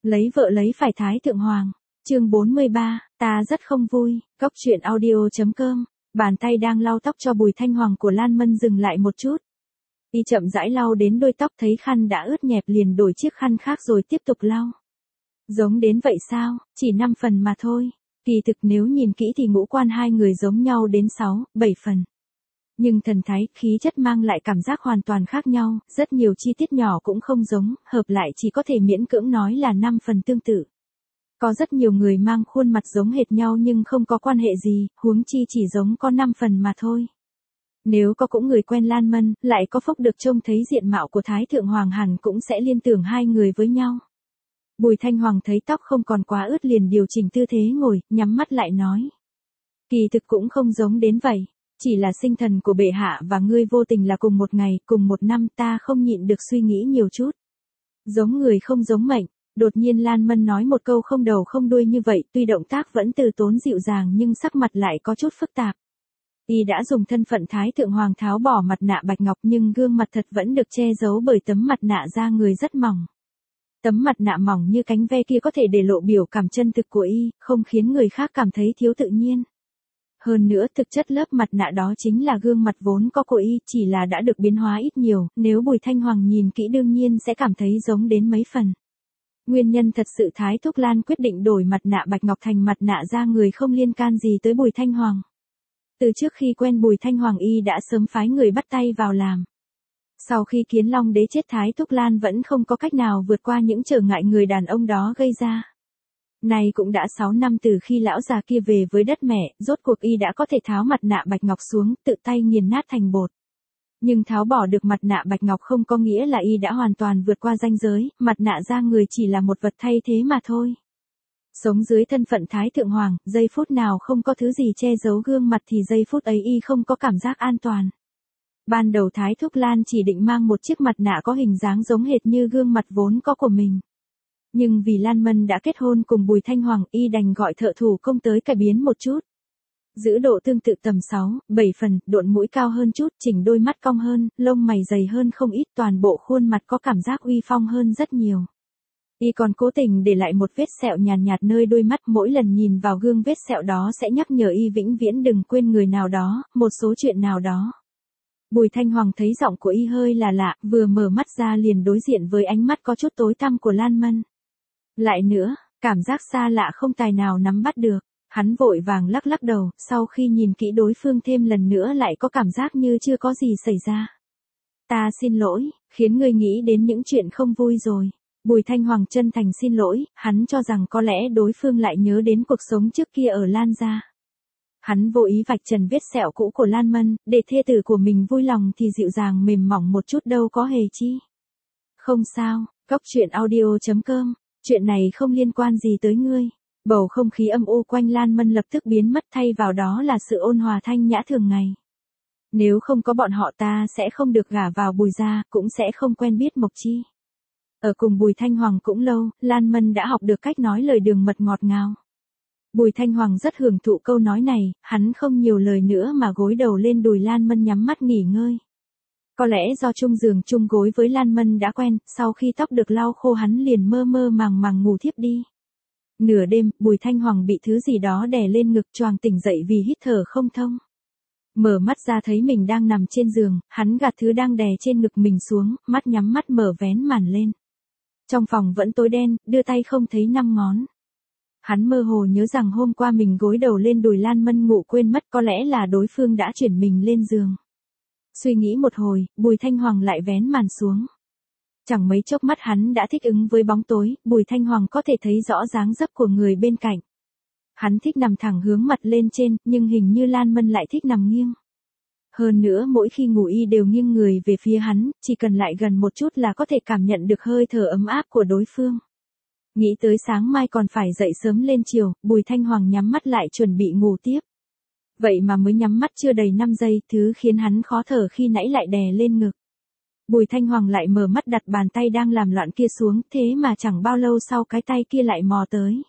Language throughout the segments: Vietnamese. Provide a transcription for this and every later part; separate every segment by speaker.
Speaker 1: Lấy vợ lấy phải Thái Thượng Hoàng. Chương 43, ta rất không vui. Cốc truyện audio.com. Bàn tay đang lau tóc cho Bùi Thanh Hoàng của Lan Mân dừng lại một chút. Y chậm rãi lau đến đôi tóc, thấy khăn đã ướt nhẹp liền đổi chiếc khăn khác rồi tiếp tục lau. Giống đến vậy sao? Chỉ 5 phần mà thôi. Kỳ thực nếu nhìn kỹ thì ngũ quan hai người giống nhau đến 6, 7 phần. Nhưng thần thái, khí chất mang lại cảm giác hoàn toàn khác nhau, rất nhiều chi tiết nhỏ cũng không giống, hợp lại chỉ có thể miễn cưỡng nói là 5 phần tương tự. Có rất nhiều người mang khuôn mặt giống hệt nhau nhưng không có quan hệ gì, huống chi chỉ giống có 5 phần mà thôi. Nếu có cũng người quen Lan Mân, lại có phúc được trông thấy diện mạo của Thái Thượng Hoàng hẳn cũng sẽ liên tưởng hai người với nhau. Bùi Thanh Hoàng thấy tóc không còn quá ướt liền điều chỉnh tư thế ngồi, nhắm mắt lại nói. Kỳ thực cũng không giống đến vậy. Chỉ là sinh thần của bệ hạ và ngươi vô tình là cùng một ngày, cùng một năm, ta không nhịn được suy nghĩ nhiều chút. Giống người không giống mệnh. Đột nhiên Lan Mân nói một câu không đầu không đuôi như vậy, tuy động tác vẫn từ tốn dịu dàng nhưng sắc mặt lại có chút phức tạp. Y đã dùng thân phận Thái Thượng Hoàng tháo bỏ mặt nạ bạch ngọc nhưng gương mặt thật vẫn được che giấu bởi tấm mặt nạ da người rất mỏng. Tấm mặt nạ mỏng như cánh ve kia có thể để lộ biểu cảm chân thực của Y, không khiến người khác cảm thấy thiếu tự nhiên. Hơn nữa thực chất lớp mặt nạ đó chính là gương mặt vốn có của Y, chỉ là đã được biến hóa ít nhiều, nếu Bùi Thanh Hoàng nhìn kỹ đương nhiên sẽ cảm thấy giống đến mấy phần. Nguyên nhân thật sự Thái Thúc Lan quyết định đổi mặt nạ bạch ngọc thành mặt nạ da người không liên can gì tới Bùi Thanh Hoàng. Từ trước khi quen Bùi Thanh Hoàng Y đã sớm phái người bắt tay vào làm. Sau khi Kiến Long đế chết Thái Thúc Lan vẫn không có cách nào vượt qua những trở ngại người đàn ông đó gây ra. Nay cũng đã 6 năm từ khi lão già kia về với đất mẹ, rốt cuộc Y đã có thể tháo mặt nạ bạch ngọc xuống, tự tay nghiền nát thành bột. Nhưng tháo bỏ được mặt nạ bạch ngọc không có nghĩa là Y đã hoàn toàn vượt qua ranh giới, mặt nạ da người chỉ là một vật thay thế mà thôi. Sống dưới thân phận Thái Thượng Hoàng, giây phút nào không có thứ gì che giấu gương mặt thì giây phút ấy Y không có cảm giác an toàn. Ban đầu Thái Thúc Lan chỉ định mang một chiếc mặt nạ có hình dáng giống hệt như gương mặt vốn có của mình. Nhưng vì Lan Mân đã kết hôn cùng Bùi Thanh Hoàng, Y đành gọi thợ thủ công tới cải biến một chút. Giữ độ tương tự tầm 6, 7 phần, độn mũi cao hơn chút, chỉnh đôi mắt cong hơn, lông mày dày hơn không ít, toàn bộ khuôn mặt có cảm giác uy phong hơn rất nhiều. Y còn cố tình để lại một vết sẹo nhàn nhạt nơi đôi mắt, mỗi lần nhìn vào gương vết sẹo đó sẽ nhắc nhở Y vĩnh viễn đừng quên người nào đó, một số chuyện nào đó. Bùi Thanh Hoàng thấy giọng của Y hơi là lạ, vừa mở mắt ra liền đối diện với ánh mắt có chút tối tăm của Lan Mân. Lại nữa, cảm giác xa lạ không tài nào nắm bắt được, hắn vội vàng lắc lắc đầu, sau khi nhìn kỹ đối phương thêm lần nữa lại có cảm giác như chưa có gì xảy ra. Ta xin lỗi, khiến ngươi nghĩ đến những chuyện không vui rồi. Bùi Thanh Hoàng chân thành xin lỗi, hắn cho rằng có lẽ đối phương lại nhớ đến cuộc sống trước kia ở Lan gia. Hắn vô ý vạch trần vết sẹo cũ của Lan Mân, để thê tử của mình vui lòng thì dịu dàng mềm mỏng một chút đâu có hề chi. Không sao, cốc truyện audio.com, chuyện này không liên quan gì tới ngươi. Bầu không khí âm u quanh Lan Mân lập tức biến mất, thay vào đó là sự ôn hòa thanh nhã thường ngày. Nếu không có bọn họ ta sẽ không được gả vào Bùi gia, cũng sẽ không quen biết Mộc Chi. Ở cùng Bùi Thanh Hoàng cũng lâu, Lan Mân đã học được cách nói lời đường mật ngọt ngào. Bùi Thanh Hoàng rất hưởng thụ câu nói này, hắn không nhiều lời nữa mà gối đầu lên đùi Lan Mân nhắm mắt nghỉ ngơi. Có lẽ do chung giường chung gối với Lan Mân đã quen, sau khi tóc được lau khô hắn liền mơ mơ màng màng ngủ thiếp đi. Nửa đêm, Bùi Thanh Hoàng bị thứ gì đó đè lên ngực, choàng tỉnh dậy vì hít thở không thông. Mở mắt ra thấy mình đang nằm trên giường, hắn gạt thứ đang đè trên ngực mình xuống, mắt nhắm mắt mở vén màn lên. Trong phòng vẫn tối đen, đưa tay không thấy 5 ngón. Hắn mơ hồ nhớ rằng hôm qua mình gối đầu lên đùi Lan Mân ngủ quên mất, có lẽ là đối phương đã chuyển mình lên giường. Suy nghĩ một hồi, Bùi Thanh Hoàng lại vén màn xuống. Chẳng mấy chốc mắt hắn đã thích ứng với bóng tối, Bùi Thanh Hoàng có thể thấy rõ dáng dấp của người bên cạnh. Hắn thích nằm thẳng hướng mặt lên trên, nhưng hình như Lan Mân lại thích nằm nghiêng. Hơn nữa mỗi khi ngủ Y đều nghiêng người về phía hắn, chỉ cần lại gần một chút là có thể cảm nhận được hơi thở ấm áp của đối phương. Nghĩ tới sáng mai còn phải dậy sớm lên chiều, Bùi Thanh Hoàng nhắm mắt lại chuẩn bị ngủ tiếp. Vậy mà mới nhắm mắt chưa đầy 5 giây, thứ khiến hắn khó thở khi nãy lại đè lên ngực. Bùi Thanh Hoàng lại mở mắt đặt bàn tay đang làm loạn kia xuống, thế mà chẳng bao lâu sau cái tay kia lại mò tới.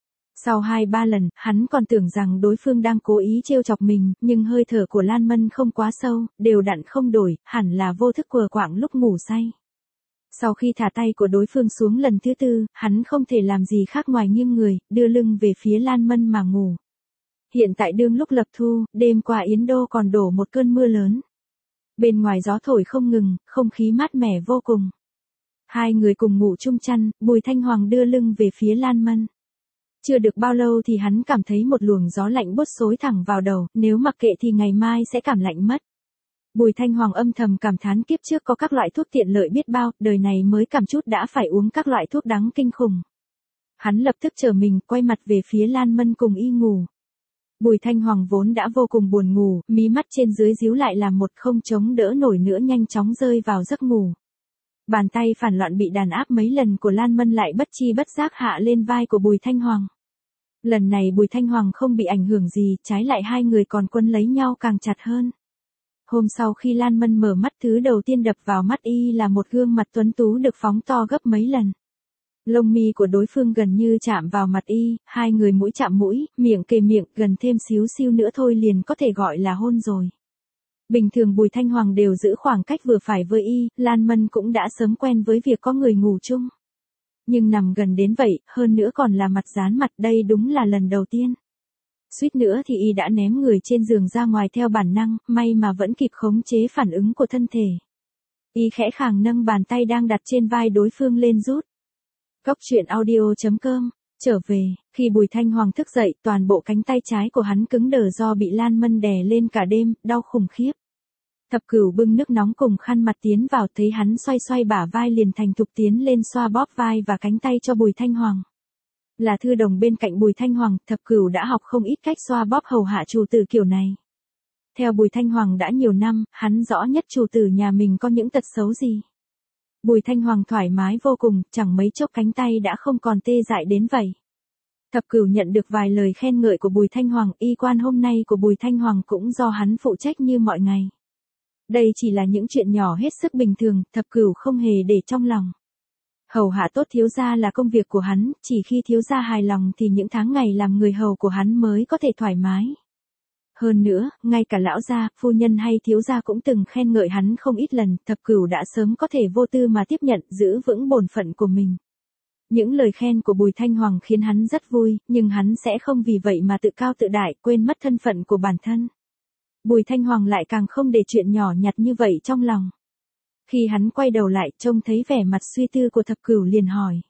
Speaker 1: Sau 2-3 lần, hắn còn tưởng rằng đối phương đang cố ý trêu chọc mình, nhưng hơi thở của Lan Mân không quá sâu, đều đặn không đổi, hẳn là vô thức quờ quạng lúc ngủ say. Sau khi thả tay của đối phương xuống lần thứ tư, hắn không thể làm gì khác ngoài nghiêng người, đưa lưng về phía Lan Mân mà ngủ. Hiện tại đương lúc lập thu, đêm qua Yến Đô còn đổ một cơn mưa lớn. Bên ngoài gió thổi không ngừng, không khí mát mẻ vô cùng. Hai người cùng ngủ chung chăn, Bùi Thanh Hoàng đưa lưng về phía Lan Mân. Chưa được bao lâu thì hắn cảm thấy một luồng gió lạnh buốt xối thẳng vào đầu, nếu mặc kệ thì ngày mai sẽ cảm lạnh mất. Bùi Thanh Hoàng âm thầm cảm thán kiếp trước có các loại thuốc tiện lợi biết bao, đời này mới cảm chút đã phải uống các loại thuốc đắng kinh khủng. Hắn lập tức trở mình, quay mặt về phía Lan Mân cùng y ngủ. Bùi Thanh Hoàng vốn đã vô cùng buồn ngủ, mí mắt trên dưới díu lại làm một không chống đỡ nổi nữa nhanh chóng rơi vào giấc ngủ. Bàn tay phản loạn bị đàn áp mấy lần của Lan Mân lại bất chi bất giác hạ lên vai của Bùi Thanh Hoàng. Lần này Bùi Thanh Hoàng không bị ảnh hưởng gì, trái lại hai người còn quấn lấy nhau càng chặt hơn. Hôm sau khi Lan Mân mở mắt, thứ đầu tiên đập vào mắt y là một gương mặt tuấn tú được phóng to gấp mấy lần. Lông mi của đối phương gần như chạm vào mặt y, hai người mũi chạm mũi, miệng kề miệng, gần thêm xíu xiu nữa thôi liền có thể gọi là hôn rồi. Bình thường Bùi Thanh Hoàng đều giữ khoảng cách vừa phải với y, Lan Mân cũng đã sớm quen với việc có người ngủ chung. Nhưng nằm gần đến vậy, hơn nữa còn là mặt dán mặt, đây đúng là lần đầu tiên. Suýt nữa thì y đã ném người trên giường ra ngoài theo bản năng, may mà vẫn kịp khống chế phản ứng của thân thể. Y khẽ khàng nâng bàn tay đang đặt trên vai đối phương lên rút. Cốc truyện audio.com. Trở về, khi Bùi Thanh Hoàng thức dậy, toàn bộ cánh tay trái của hắn cứng đờ do bị Lan Mân đè lên cả đêm, đau khủng khiếp. Thập Cửu bưng nước nóng cùng khăn mặt tiến vào, thấy hắn xoay xoay bả vai liền thành thục tiến lên xoa bóp vai và cánh tay cho Bùi Thanh Hoàng. Là thư đồng bên cạnh Bùi Thanh Hoàng, Thập Cửu đã học không ít cách xoa bóp hầu hạ chủ tử kiểu này. Theo Bùi Thanh Hoàng đã nhiều năm, hắn rõ nhất chủ tử nhà mình có những tật xấu gì. Bùi Thanh Hoàng thoải mái vô cùng, chẳng mấy chốc cánh tay đã không còn tê dại đến vậy. Thập Cửu nhận được vài lời khen ngợi của Bùi Thanh Hoàng, y quan hôm nay của Bùi Thanh Hoàng cũng do hắn phụ trách như mọi ngày. Đây chỉ là những chuyện nhỏ hết sức bình thường, Thập Cửu không hề để trong lòng. Hầu hạ tốt thiếu gia là công việc của hắn, chỉ khi thiếu gia hài lòng thì những tháng ngày làm người hầu của hắn mới có thể thoải mái. Hơn nữa, ngay cả lão gia, phu nhân hay thiếu gia cũng từng khen ngợi hắn không ít lần, Thập Cửu đã sớm có thể vô tư mà tiếp nhận, giữ vững bổn phận của mình. Những lời khen của Bùi Thanh Hoàng khiến hắn rất vui, nhưng hắn sẽ không vì vậy mà tự cao tự đại, quên mất thân phận của bản thân. Bùi Thanh Hoàng lại càng không để chuyện nhỏ nhặt như vậy trong lòng. Khi hắn quay đầu lại, trông thấy vẻ mặt suy tư của Thập Cửu liền hỏi.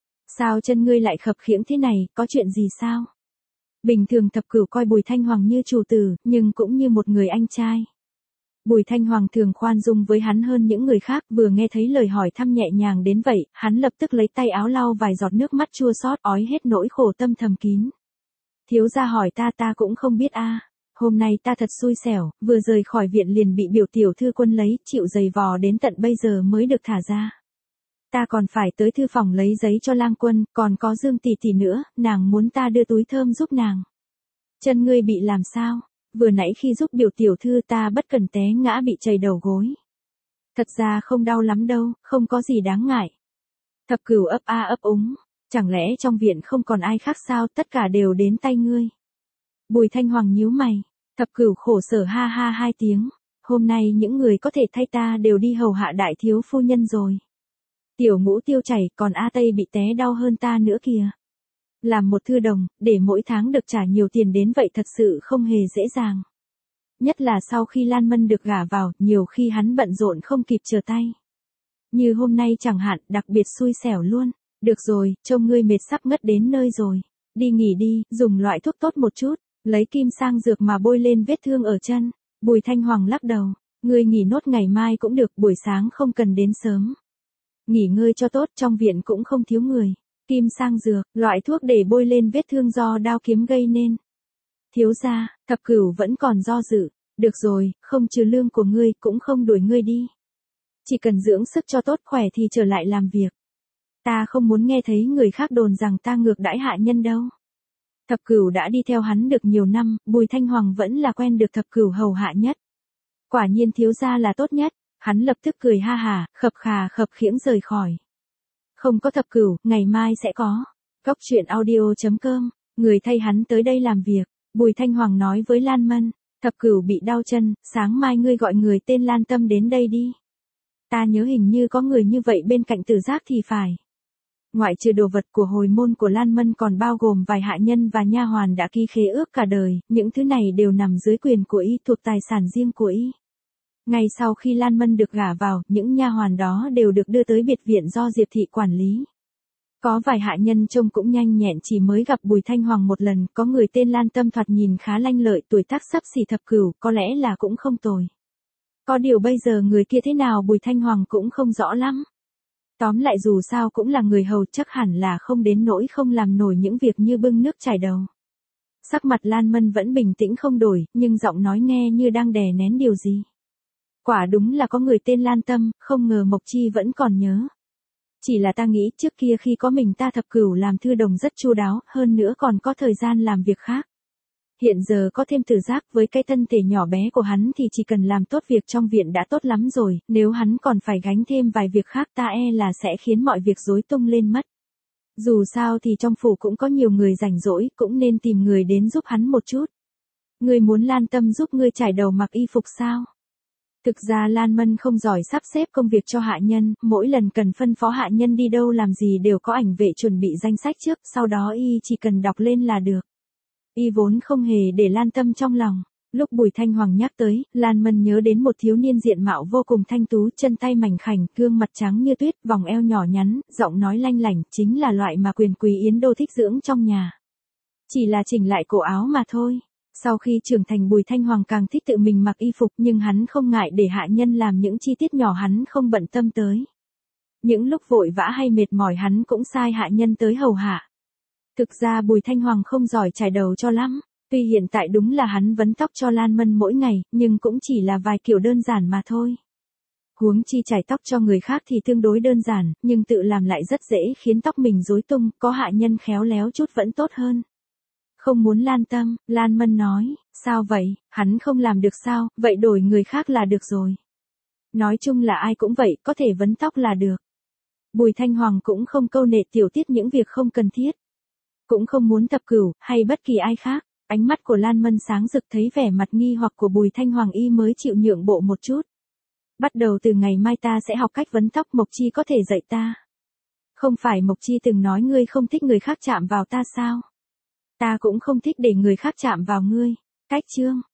Speaker 1: Sao chân ngươi lại khập khiễng thế này, có chuyện gì sao? Bình thường Thập Cửu coi Bùi Thanh Hoàng như chủ tử, nhưng cũng như một người anh trai. Bùi Thanh Hoàng thường khoan dung với hắn hơn những người khác, vừa nghe thấy lời hỏi thăm nhẹ nhàng đến vậy, hắn lập tức lấy tay áo lau vài giọt nước mắt chua xót, ói hết nỗi khổ tâm thầm kín. Thiếu gia hỏi ta cũng không biết a. Hôm nay ta thật xui xẻo, vừa rời khỏi viện liền bị biểu tiểu thư quân lấy, chịu giày vò đến tận bây giờ mới được thả ra. Ta còn phải tới thư phòng lấy giấy cho lang quân, còn có Dương tỷ tỷ nữa, nàng muốn ta đưa túi thơm giúp nàng. Chân ngươi bị làm sao? Vừa nãy khi giúp biểu tiểu thư ta bất cẩn té ngã bị chảy đầu gối. Thật ra không đau lắm đâu, không có gì đáng ngại. Thập Cửu ấp a ấp úng, chẳng lẽ trong viện không còn ai khác sao, tất cả đều đến tay ngươi. Bùi Thanh Hoàng nhíu mày, Thập Cửu khổ sở ha ha hai tiếng, hôm nay những người có thể thay ta đều đi hầu hạ đại thiếu phu nhân rồi. Tiểu Ngũ tiêu chảy, còn A Tây bị té đau hơn ta nữa kìa. Làm một thư đồng, để mỗi tháng được trả nhiều tiền đến vậy thật sự không hề dễ dàng. Nhất là sau khi Lan Mân được gả vào, nhiều khi hắn bận rộn không kịp trở tay. Như hôm nay chẳng hạn, đặc biệt xui xẻo luôn. Được rồi, trông ngươi mệt sắp ngất đến nơi rồi. Đi nghỉ đi, dùng loại thuốc tốt một chút, lấy kim sang dược mà bôi lên vết thương ở chân. Bùi Thanh Hoàng lắc đầu, ngươi nghỉ nốt ngày mai cũng được, buổi sáng không cần đến sớm. Nghỉ ngơi cho tốt, trong viện cũng không thiếu người. Kim sang dược, loại thuốc để bôi lên vết thương do đao kiếm gây nên. Thiếu gia, Thập Cửu vẫn còn do dự. Được rồi, không trừ lương của ngươi, cũng không đuổi ngươi đi. Chỉ cần dưỡng sức cho tốt khỏe thì trở lại làm việc. Ta không muốn nghe thấy người khác đồn rằng ta ngược đãi hạ nhân đâu. Thập Cửu đã đi theo hắn được nhiều năm, Bùi Thanh Hoàng vẫn là quen được Thập Cửu hầu hạ nhất. Quả nhiên thiếu gia là tốt nhất, hắn lập tức cười ha hà, khập khà khập khiễng rời khỏi. Không có Thập Cửu, ngày mai sẽ có. Cốc truyện audio.com, người thay hắn tới đây làm việc. Bùi Thanh Hoàng nói với Lan Mân, Thập Cửu bị đau chân, sáng mai ngươi gọi người tên Lan Tâm đến đây đi. Ta nhớ hình như có người như vậy bên cạnh Tử Giác thì phải. Ngoại trừ đồ vật của hồi môn của Lan Mân còn bao gồm vài hạ nhân và nha hoàn đã ký khế ước cả đời, những thứ này đều nằm dưới quyền của y, thuộc tài sản riêng của y. Ngay sau khi Lan Mân được gả vào, những nha hoàn đó đều được đưa tới biệt viện do Diệp thị quản lý. Có vài hạ nhân trông cũng nhanh nhẹn, chỉ mới gặp Bùi Thanh Hoàng một lần, có người tên Lan Tâm thoạt nhìn khá lanh lợi, tuổi tác sắp xỉ thập cửu, có lẽ là cũng không tồi. Có điều bây giờ người kia thế nào Bùi Thanh Hoàng cũng không rõ lắm. Tóm lại dù sao cũng là người hầu, chắc hẳn là không đến nỗi không làm nổi những việc như bưng nước chảy đầu. Sắc mặt Lan Mân vẫn bình tĩnh không đổi, nhưng giọng nói nghe như đang đè nén điều gì. Quả đúng là có người tên Lan Tâm, không ngờ Mộc Chi vẫn còn nhớ. Chỉ là ta nghĩ trước kia khi có mình ta thập cửu làm thư đồng rất chu đáo, hơn nữa còn có thời gian làm việc khác. Hiện giờ có thêm Tử Giác, với cái thân thể nhỏ bé của hắn thì chỉ cần làm tốt việc trong viện đã tốt lắm rồi, nếu hắn còn phải gánh thêm vài việc khác ta là sẽ khiến mọi việc rối tung lên mất. Dù sao thì trong phủ cũng có nhiều người rảnh rỗi, cũng nên tìm người đến giúp hắn một chút. Ngươi muốn Lan Tâm giúp ngươi trải đầu mặc y phục sao? Thực ra Lan Mân không giỏi sắp xếp công việc cho hạ nhân, mỗi lần cần phân phó hạ nhân đi đâu làm gì đều có ảnh vệ chuẩn bị danh sách trước, sau đó y chỉ cần đọc lên là được. Y vốn không hề để Lan Tâm trong lòng. Lúc Bùi Thanh Hoàng nhắc tới, Lan Mân nhớ đến một thiếu niên diện mạo vô cùng thanh tú, chân tay mảnh khảnh, gương mặt trắng như tuyết, vòng eo nhỏ nhắn, giọng nói lanh lảnh, chính là loại mà Quyền Quý Yến Đô thích dưỡng trong nhà. Chỉ là chỉnh lại cổ áo mà thôi. Sau khi trưởng thành Bùi Thanh Hoàng càng thích tự mình mặc y phục, nhưng hắn không ngại để hạ nhân làm những chi tiết nhỏ hắn không bận tâm tới. Những lúc vội vã hay mệt mỏi hắn cũng sai hạ nhân tới hầu hạ. Thực ra Bùi Thanh Hoàng không giỏi chải đầu cho lắm, tuy hiện tại đúng là hắn vấn tóc cho Lan Mân mỗi ngày, nhưng cũng chỉ là vài kiểu đơn giản mà thôi. Huống chi chải tóc cho người khác thì tương đối đơn giản, nhưng tự làm lại rất dễ khiến tóc mình rối tung, có hạ nhân khéo léo chút vẫn tốt hơn. Không muốn Lan Tâm, Lan Mân nói, sao vậy, hắn không làm được sao, vậy đổi người khác là được rồi. Nói chung là ai cũng vậy, có thể vấn tóc là được. Bùi Thanh Hoàng cũng không câu nệ tiểu tiết những việc không cần thiết. Cũng không muốn Thập Cửu, hay bất kỳ ai khác. Ánh mắt của Lan Mân sáng rực, thấy vẻ mặt nghi hoặc của Bùi Thanh Hoàng y mới chịu nhượng bộ một chút. Bắt đầu từ ngày mai ta sẽ học cách vấn tóc, Mộc Chi có thể dạy ta. Không phải Mộc Chi từng nói ngươi không thích người khác chạm vào ta sao? Ta cũng không thích để người khác chạm vào ngươi. Cách chương